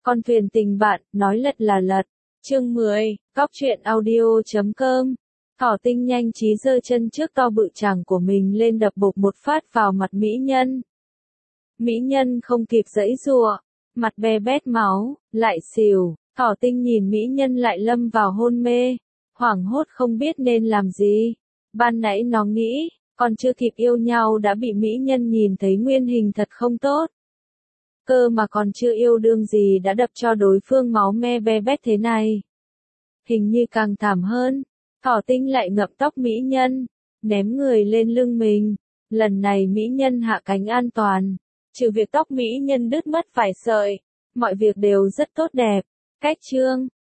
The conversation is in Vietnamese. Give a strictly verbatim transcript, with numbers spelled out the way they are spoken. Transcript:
Con thuyền tình bạn, nói lật là lật. Chương mười, Cóc truyện audio chấm com. Thỏ Tinh nhanh trí giơ chân trước to bự chảng của mình lên đập bộp một phát vào mặt mỹ nhân. Mỹ nhân không kịp giãy giụa, mặt be bét máu, lại xỉu. Thỏ Tinh nhìn mỹ nhân lại lâm vào hôn mê, hoảng hốt không biết nên làm gì. Ban nãy nó nghĩ, còn chưa kịp yêu nhau đã bị mỹ nhân nhìn thấy nguyên hình thật không tốt. Cơ mà còn chưa yêu đương gì đã đập cho đối phương máu me be bét thế này. Hình như càng thảm hơn, Thỏ Tinh lại ngậm tóc mỹ nhân, ném người lên lưng mình. Lần này mỹ nhân hạ cánh an toàn, trừ việc tóc mỹ nhân đứt mất vài sợi, mọi việc đều rất tốt đẹp. Cách chương